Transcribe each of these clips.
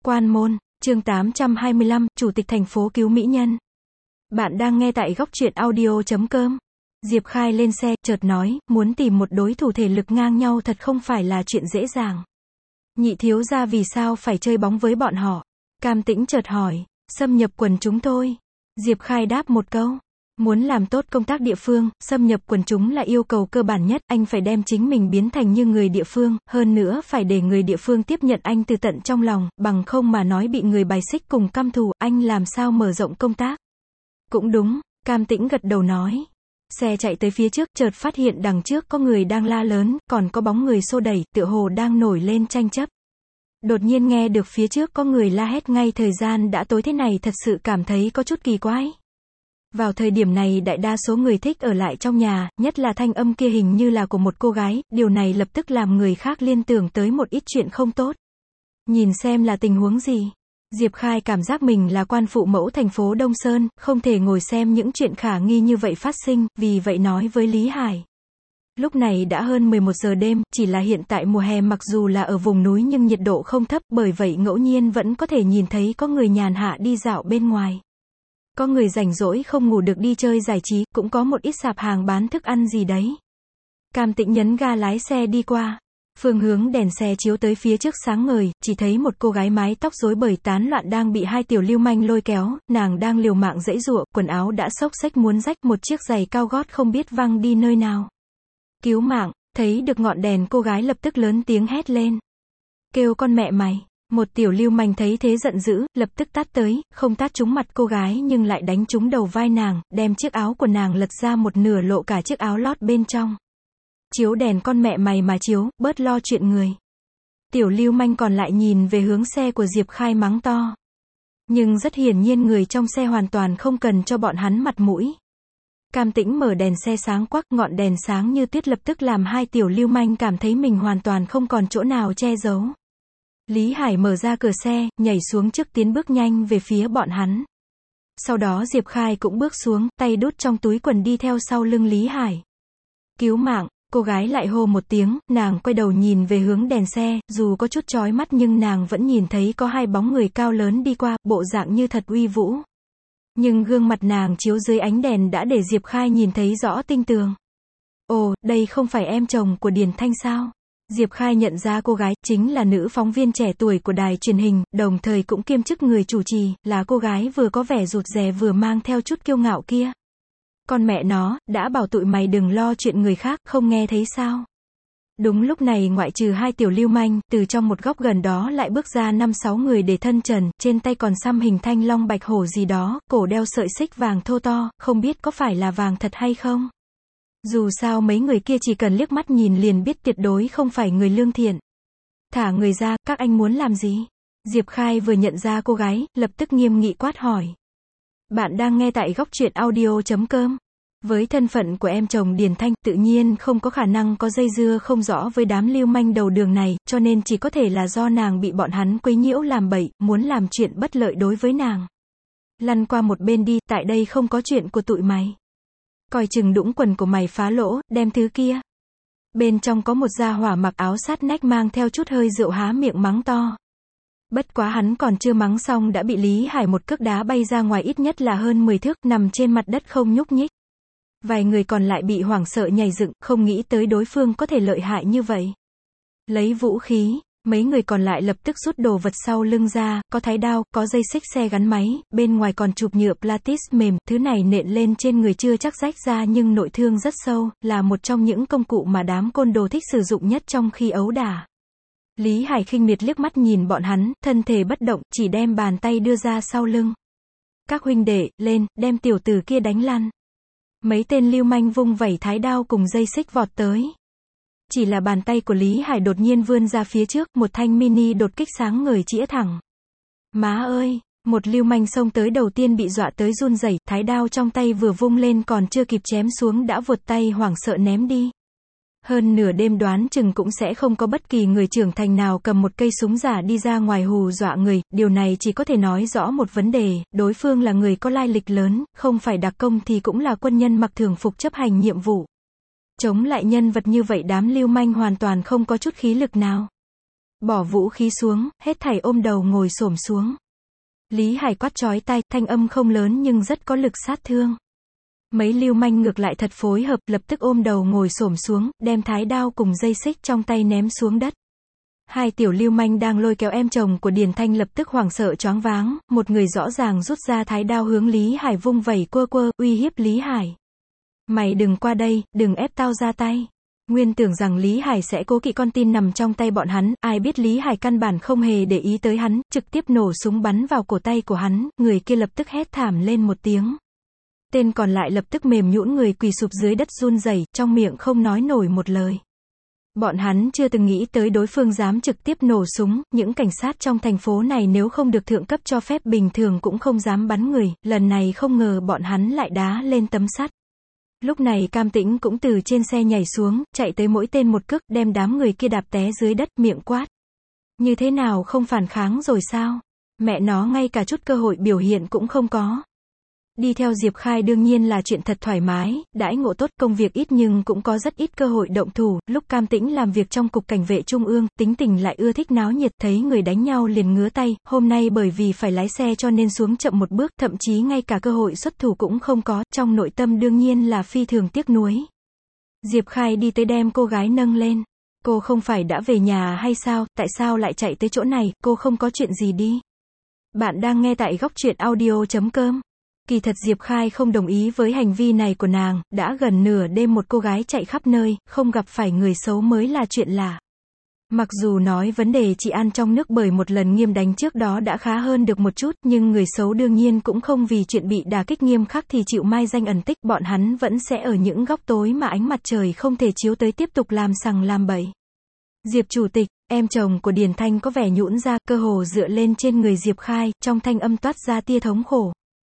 Quan môn, chương 825, Chủ tịch thành phố cứu mỹ nhân. Bạn đang nghe tại góc truyện audio.com. Diệp Khai lên xe, chợt nói, muốn tìm một đối thủ thể lực ngang nhau thật không phải là chuyện dễ dàng. Nhị thiếu gia vì sao phải chơi bóng với bọn họ? Cam Tĩnh chợt hỏi, xâm nhập quần chúng thôi. Diệp Khai đáp một câu. Muốn làm tốt công tác địa phương, xâm nhập quần chúng là yêu cầu cơ bản nhất, anh phải đem chính mình biến thành như người địa phương, hơn nữa phải để người địa phương tiếp nhận anh từ tận trong lòng, bằng không mà nói bị người bài xích cùng căm thù, anh làm sao mở rộng công tác. Cũng đúng, Cam Tĩnh gật đầu nói. Xe chạy tới phía trước, chợt phát hiện đằng trước có người đang la lớn, còn có bóng người xô đẩy, tựa hồ đang nổi lên tranh chấp. Đột nhiên nghe được phía trước có người la hét ngay thời gian đã tối thế này thật sự cảm thấy có chút kỳ quái. Vào thời điểm này đại đa số người thích ở lại trong nhà, nhất là thanh âm kia hình như là của một cô gái, điều này lập tức làm người khác liên tưởng tới một ít chuyện không tốt. Nhìn xem là tình huống gì. Diệp Khai cảm giác mình là quan phụ mẫu thành phố Đông Sơn, không thể ngồi xem những chuyện khả nghi như vậy phát sinh, vì vậy nói với Lý Hải. Lúc này đã hơn 11 giờ đêm, chỉ là hiện tại mùa hè mặc dù là ở vùng núi nhưng nhiệt độ không thấp, bởi vậy ngẫu nhiên vẫn có thể nhìn thấy có người nhàn hạ đi dạo bên ngoài. Có người rảnh rỗi không ngủ được đi chơi giải trí, cũng có một ít sạp hàng bán thức ăn gì đấy. Cam Tĩnh nhấn ga lái xe đi qua. Phương hướng đèn xe chiếu tới phía trước sáng ngời, chỉ thấy một cô gái mái tóc rối bời tán loạn đang bị hai tiểu lưu manh lôi kéo, nàng đang liều mạng giãy giụa, quần áo đã xốc xếch muốn rách, một chiếc giày cao gót không biết văng đi nơi nào. Cứu mạng, thấy được ngọn đèn cô gái lập tức lớn tiếng hét lên. Kêu con mẹ mày. Một tiểu lưu manh thấy thế giận dữ, lập tức tát tới, không tát trúng mặt cô gái nhưng lại đánh trúng đầu vai nàng, đem chiếc áo của nàng lật ra một nửa lộ cả chiếc áo lót bên trong. Chiếu đèn con mẹ mày mà chiếu, bớt lo chuyện người. Tiểu lưu manh còn lại nhìn về hướng xe của Diệp Khai mắng to. Nhưng rất hiển nhiên người trong xe hoàn toàn không cần cho bọn hắn mặt mũi. Cam Tĩnh mở đèn xe sáng quắc, ngọn đèn sáng như tuyết lập tức làm hai tiểu lưu manh cảm thấy mình hoàn toàn không còn chỗ nào che giấu. Lý Hải mở ra cửa xe, nhảy xuống trước tiến bước nhanh về phía bọn hắn. Sau đó Diệp Khai cũng bước xuống, tay đút trong túi quần đi theo sau lưng Lý Hải. Cứu mạng, cô gái lại hô một tiếng, nàng quay đầu nhìn về hướng đèn xe, dù có chút chói mắt nhưng nàng vẫn nhìn thấy có hai bóng người cao lớn đi qua, bộ dạng như thật uy vũ. Nhưng gương mặt nàng chiếu dưới ánh đèn đã để Diệp Khai nhìn thấy rõ tinh tường. Ồ, đây không phải em chồng của Điền Thanh sao? Diệp Khai nhận ra cô gái, chính là nữ phóng viên trẻ tuổi của đài truyền hình, đồng thời cũng kiêm chức người chủ trì, là cô gái vừa có vẻ rụt rè vừa mang theo chút kiêu ngạo kia. Con mẹ nó, đã bảo tụi mày đừng lo chuyện người khác, không nghe thấy sao? Đúng lúc này ngoại trừ hai tiểu lưu manh, từ trong một góc gần đó lại bước ra 5-6 người để thân trần, trên tay còn xăm hình thanh long bạch hổ gì đó, cổ đeo sợi xích vàng thô to, không biết có phải là vàng thật hay không? Dù sao mấy người kia chỉ cần liếc mắt nhìn liền biết tuyệt đối không phải người lương thiện. Thả người ra, các anh muốn làm gì? Diệp Khai vừa nhận ra cô gái, lập tức nghiêm nghị quát hỏi. Bạn đang nghe tại góc truyện audio.com. Với thân phận của em chồng Điền Thanh, tự nhiên không có khả năng có dây dưa không rõ với đám lưu manh đầu đường này, cho nên chỉ có thể là do nàng bị bọn hắn quấy nhiễu làm bậy, muốn làm chuyện bất lợi đối với nàng. Lăn qua một bên đi, tại đây không có chuyện của tụi mày. Coi chừng đũng quần của mày phá lỗ, đem thứ kia. Bên trong có một gia hỏa mặc áo sát nách mang theo chút hơi rượu há miệng mắng to. Bất quá hắn còn chưa mắng xong đã bị Lý Hải một cước đá bay ra ngoài ít nhất là hơn 10 thước, nằm trên mặt đất không nhúc nhích. Vài người còn lại bị hoảng sợ nhảy dựng, không nghĩ tới đối phương có thể lợi hại như vậy. Lấy vũ khí, mấy người còn lại lập tức rút đồ vật sau lưng ra, có thái đao, có dây xích xe gắn máy, bên ngoài còn chụp nhựa Platis mềm, thứ này nện lên trên người chưa chắc rách ra nhưng nội thương rất sâu, là một trong những công cụ mà đám côn đồ thích sử dụng nhất trong khi ấu đả. Lý Hải khinh miệt liếc mắt nhìn bọn hắn, thân thể bất động, chỉ đem bàn tay đưa ra sau lưng. Các huynh đệ, lên, đem tiểu tử kia đánh lăn. Mấy tên lưu manh vung vẩy thái đao cùng dây xích vọt tới. Chỉ là bàn tay của Lý Hải đột nhiên vươn ra phía trước, một thanh mini đột kích sáng ngời chĩa thẳng. Má ơi, một lưu manh xông tới đầu tiên bị dọa tới run rẩy, thái đao trong tay vừa vung lên còn chưa kịp chém xuống đã vụt tay hoảng sợ ném đi. Hơn nửa đêm đoán chừng cũng sẽ không có bất kỳ người trưởng thành nào cầm một cây súng giả đi ra ngoài hù dọa người, điều này chỉ có thể nói rõ một vấn đề, đối phương là người có lai lịch lớn, không phải đặc công thì cũng là quân nhân mặc thường phục chấp hành nhiệm vụ. Chống lại nhân vật như vậy đám lưu manh hoàn toàn không có chút khí lực nào. Bỏ vũ khí xuống, hết thảy ôm đầu ngồi xổm xuống. Lý Hải quát chói tai, thanh âm không lớn nhưng rất có lực sát thương. Mấy lưu manh ngược lại thật phối hợp, lập tức ôm đầu ngồi xổm xuống, đem thái đao cùng dây xích trong tay ném xuống đất. Hai tiểu lưu manh đang lôi kéo em chồng của Điền Thanh lập tức hoảng sợ choáng váng, một người rõ ràng rút ra thái đao hướng Lý Hải vung vẩy quơ quơ, uy hiếp Lý Hải. Mày đừng qua đây, đừng ép tao ra tay. Nguyên tưởng rằng Lý Hải sẽ cố kỵ con tin nằm trong tay bọn hắn, ai biết Lý Hải căn bản không hề để ý tới hắn, trực tiếp nổ súng bắn vào cổ tay của hắn, người kia lập tức hét thảm lên một tiếng. Tên còn lại lập tức mềm nhũn người quỳ sụp dưới đất run rẩy, trong miệng không nói nổi một lời. Bọn hắn chưa từng nghĩ tới đối phương dám trực tiếp nổ súng, những cảnh sát trong thành phố này nếu không được thượng cấp cho phép bình thường cũng không dám bắn người, lần này không ngờ bọn hắn lại đá lên tấm sắt. Lúc này Cam Tĩnh cũng từ trên xe nhảy xuống, chạy tới mỗi tên một cước, đem đám người kia đạp té dưới đất, miệng quát. Như thế nào không phản kháng rồi sao? Mẹ nó ngay cả chút cơ hội biểu hiện cũng không có. Đi theo Diệp Khai đương nhiên là chuyện thật thoải mái, đãi ngộ tốt, công việc ít nhưng cũng có rất ít cơ hội động thủ, lúc Cam Tĩnh làm việc trong cục cảnh vệ trung ương, tính tình lại ưa thích náo nhiệt, thấy người đánh nhau liền ngứa tay, hôm nay bởi vì phải lái xe cho nên xuống chậm một bước, thậm chí ngay cả cơ hội xuất thủ cũng không có, trong nội tâm đương nhiên là phi thường tiếc nuối. Diệp Khai đi tới đem cô gái nâng lên. Cô không phải đã về nhà hay sao, tại sao lại chạy tới chỗ này, cô không có chuyện gì đi. Bạn đang nghe tại góc truyện audio.com. Kỳ thật Diệp Khai không đồng ý với hành vi này của nàng, đã gần nửa đêm một cô gái chạy khắp nơi, không gặp phải người xấu mới là chuyện lạ. Mặc dù nói vấn đề trị an trong nước bởi một lần nghiêm đánh trước đó đã khá hơn được một chút, nhưng người xấu đương nhiên cũng không vì chuyện bị đả kích nghiêm khắc thì chịu mai danh ẩn tích, bọn hắn vẫn sẽ ở những góc tối mà ánh mặt trời không thể chiếu tới tiếp tục làm sằng làm bậy. Diệp chủ tịch, em chồng của Điền Thanh có vẻ nhũn ra, cơ hồ dựa lên trên người Diệp Khai, trong thanh âm toát ra tia thống khổ.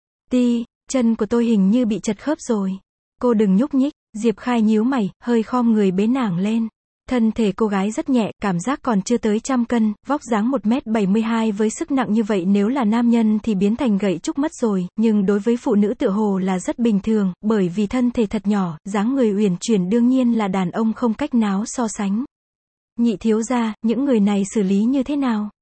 Chân của tôi hình như bị chật khớp rồi. Cô đừng nhúc nhích. Diệp Khai nhíu mày, hơi khom người bế nàng lên. Thân thể cô gái rất nhẹ, cảm giác còn chưa tới 100 cân, vóc dáng 1m72 với sức nặng như vậy nếu là nam nhân thì biến thành gậy trúc mất rồi, nhưng đối với phụ nữ tựa hồ là rất bình thường, bởi vì thân thể thật nhỏ, dáng người uyển chuyển đương nhiên là đàn ông không cách nào so sánh. Nhị thiếu gia, những người này xử lý như thế nào?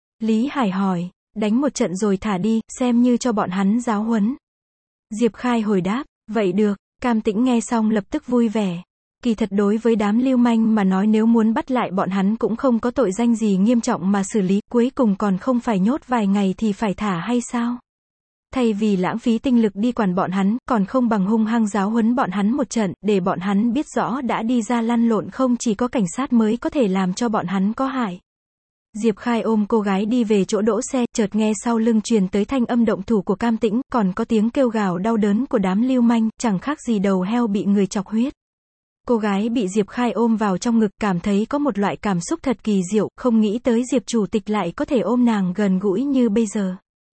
Lý Hải hỏi. Đánh một trận rồi thả đi, xem như cho bọn hắn giáo huấn. Diệp Khai hồi đáp, vậy được. Cam Tĩnh nghe xong lập tức vui vẻ. Kỳ thật đối với đám lưu manh mà nói nếu muốn bắt lại bọn hắn cũng không có tội danh gì nghiêm trọng mà xử lý, cuối cùng còn không phải nhốt vài ngày thì phải thả hay sao? Thay vì lãng phí tinh lực đi quản bọn hắn, còn không bằng hung hăng giáo huấn bọn hắn một trận, để bọn hắn biết rõ đã đi ra lăn lộn không chỉ có cảnh sát mới có thể làm cho bọn hắn có hại. Diệp Khai ôm cô gái đi về chỗ đỗ xe, chợt nghe sau lưng truyền tới thanh âm động thủ của Cam Tĩnh, còn có tiếng kêu gào đau đớn của đám lưu manh, chẳng khác gì đầu heo bị người chọc huyết. Cô gái bị Diệp Khai ôm vào trong ngực, cảm thấy có một loại cảm xúc thật kỳ diệu, không nghĩ tới Diệp chủ tịch lại có thể ôm nàng gần gũi như bây giờ.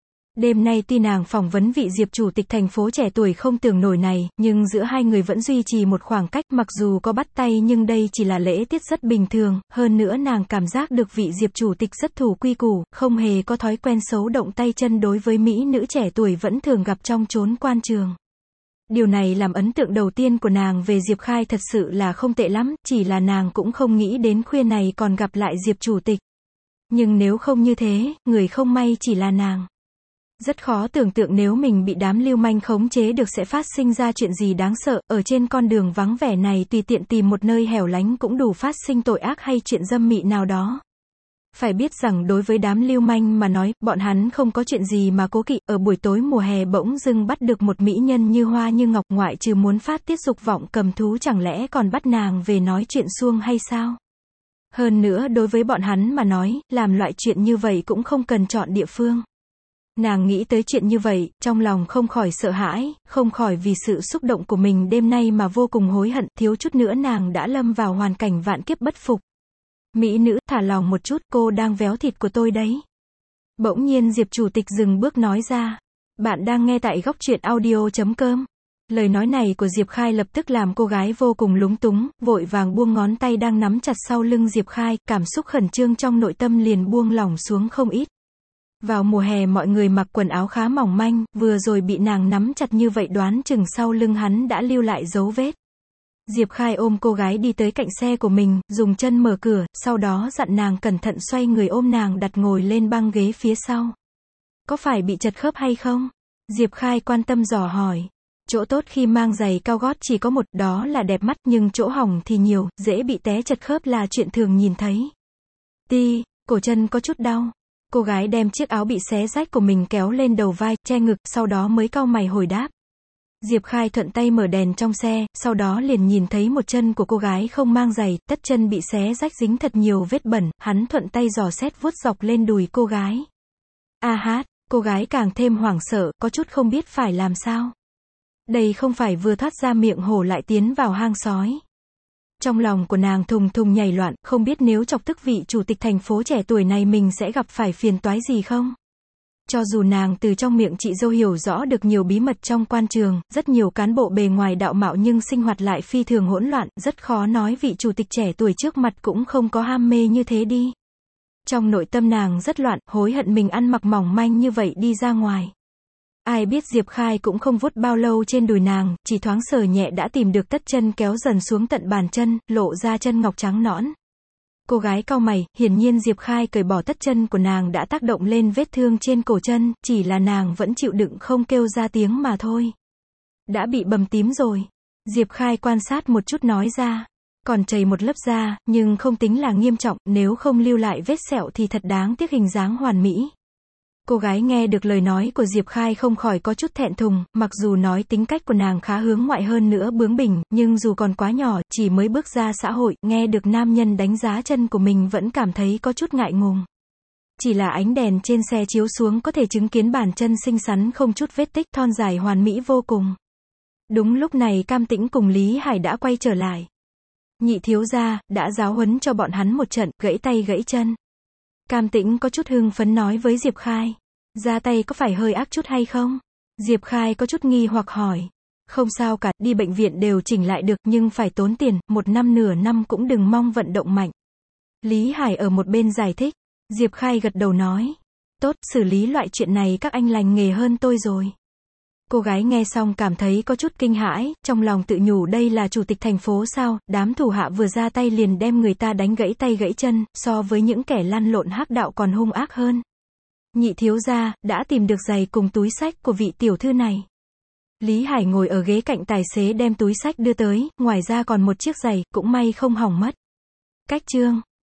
Đêm nay tuy nàng phỏng vấn vị Diệp chủ tịch thành phố trẻ tuổi không tưởng nổi này, nhưng giữa hai người vẫn duy trì một khoảng cách, mặc dù có bắt tay nhưng đây chỉ là lễ tiết rất bình thường, hơn nữa nàng cảm giác được vị Diệp chủ tịch rất thủ quy củ, không hề có thói quen xấu động tay chân đối với mỹ nữ trẻ tuổi vẫn thường gặp trong chốn quan trường. Điều này làm ấn tượng đầu tiên của nàng về Diệp Khai thật sự là không tệ lắm, chỉ là nàng cũng không nghĩ đến khuya này còn gặp lại Diệp chủ tịch. Nhưng nếu không như thế, người không may chỉ là nàng. Rất khó tưởng tượng nếu mình bị đám lưu manh khống chế được sẽ phát sinh ra chuyện gì đáng sợ, ở trên con đường vắng vẻ này tùy tiện tìm một nơi hẻo lánh cũng đủ phát sinh tội ác hay chuyện dâm mị nào đó. Phải biết rằng đối với đám lưu manh mà nói, bọn hắn không có chuyện gì mà cố kỵ, ở buổi tối mùa hè bỗng dưng bắt được một mỹ nhân như hoa như ngọc, ngoại trừ muốn phát tiết dục vọng cầm thú chẳng lẽ còn bắt nàng về nói chuyện suông hay sao? Hơn nữa đối với bọn hắn mà nói, làm loại chuyện như vậy cũng không cần chọn địa phương. Nàng nghĩ tới chuyện như vậy, trong lòng không khỏi sợ hãi, không khỏi vì sự xúc động của mình đêm nay mà vô cùng hối hận, thiếu chút nữa nàng đã lâm vào hoàn cảnh vạn kiếp bất phục. Mỹ nữ, thả lòng một chút, cô đang véo thịt của tôi đấy. Bỗng nhiên Diệp chủ tịch dừng bước nói ra. Bạn đang nghe tại góc truyện audio.com. Lời nói này của Diệp Khai lập tức làm cô gái vô cùng lúng túng, vội vàng buông ngón tay đang nắm chặt sau lưng Diệp Khai, cảm xúc khẩn trương trong nội tâm liền buông lỏng xuống không ít. Vào mùa hè mọi người mặc quần áo khá mỏng manh, vừa rồi bị nàng nắm chặt như vậy đoán chừng sau lưng hắn đã lưu lại dấu vết. Diệp Khai ôm cô gái đi tới cạnh xe của mình, dùng chân mở cửa, sau đó dặn nàng cẩn thận xoay người ôm nàng đặt ngồi lên băng ghế phía sau. Có phải bị trật khớp hay không? Diệp Khai quan tâm dò hỏi. Chỗ tốt khi mang giày cao gót chỉ có một, đó là đẹp mắt, nhưng chỗ hỏng thì nhiều, dễ bị té trật khớp là chuyện thường nhìn thấy. Cổ chân có chút đau. Cô gái đem chiếc áo bị xé rách của mình kéo lên đầu vai, che ngực, sau đó mới cau mày hồi đáp. Diệp Khai thuận tay mở đèn trong xe, sau đó liền nhìn thấy một chân của cô gái không mang giày, tất chân bị xé rách dính thật nhiều vết bẩn, hắn thuận tay dò xét vuốt dọc lên đùi cô gái. Cô gái càng thêm hoảng sợ, có chút không biết phải làm sao. Đây không phải vừa thoát ra miệng hổ lại tiến vào hang sói. Trong lòng của nàng thùng thùng nhảy loạn, không biết nếu chọc tức vị chủ tịch thành phố trẻ tuổi này mình sẽ gặp phải phiền toái gì không? Cho dù nàng từ trong miệng chị dâu hiểu rõ được nhiều bí mật trong quan trường, rất nhiều cán bộ bề ngoài đạo mạo nhưng sinh hoạt lại phi thường hỗn loạn, rất khó nói vị chủ tịch trẻ tuổi trước mặt cũng không có ham mê như thế đi. Trong nội tâm nàng rất loạn, hối hận mình ăn mặc mỏng manh như vậy đi ra ngoài. Ai biết Diệp Khai cũng không vuốt bao lâu trên đùi nàng, chỉ thoáng sờ nhẹ đã tìm được tất chân kéo dần xuống tận bàn chân, lộ ra chân ngọc trắng nõn. Cô gái cau mày, hiển nhiên Diệp Khai cởi bỏ tất chân của nàng đã tác động lên vết thương trên cổ chân, chỉ là nàng vẫn chịu đựng không kêu ra tiếng mà thôi. Đã bị bầm tím rồi. Diệp Khai quan sát một chút nói ra. Còn chảy một lớp da, nhưng không tính là nghiêm trọng, nếu không lưu lại vết sẹo thì thật đáng tiếc hình dáng hoàn mỹ. Cô gái nghe được lời nói của Diệp Khai không khỏi có chút thẹn thùng, mặc dù nói tính cách của nàng khá hướng ngoại hơn nữa bướng bỉnh, nhưng dù còn quá nhỏ, chỉ mới bước ra xã hội, nghe được nam nhân đánh giá chân của mình vẫn cảm thấy có chút ngại ngùng. Chỉ là ánh đèn trên xe chiếu xuống có thể chứng kiến bàn chân xinh xắn không chút vết tích, thon dài hoàn mỹ vô cùng. Đúng lúc này Cam Tĩnh cùng Lý Hải đã quay trở lại. Nhị thiếu gia, đã giáo huấn cho bọn hắn một trận, gãy tay gãy chân. Cam Tĩnh có chút hưng phấn nói với Diệp Khai. Ra tay có phải hơi ác chút hay không? Diệp Khai có chút nghi hoặc hỏi. Không sao cả, đi bệnh viện đều chỉnh lại được, nhưng phải tốn tiền, 1 năm nửa năm cũng đừng mong vận động mạnh. Lý Hải ở một bên giải thích. Diệp Khai gật đầu nói. Tốt, xử lý loại chuyện này các anh lành nghề hơn tôi rồi. Cô gái nghe xong cảm thấy có chút kinh hãi, trong lòng tự nhủ đây là chủ tịch thành phố sao, đám thủ hạ vừa ra tay liền đem người ta đánh gãy tay gãy chân, so với những kẻ lăn lộn hắc đạo còn hung ác hơn. Nhị thiếu gia, đã tìm được giày cùng túi xách của vị tiểu thư này. Lý Hải ngồi ở ghế cạnh tài xế đem túi xách đưa tới, ngoài ra còn một chiếc giày, cũng may không hỏng mất. Cách chương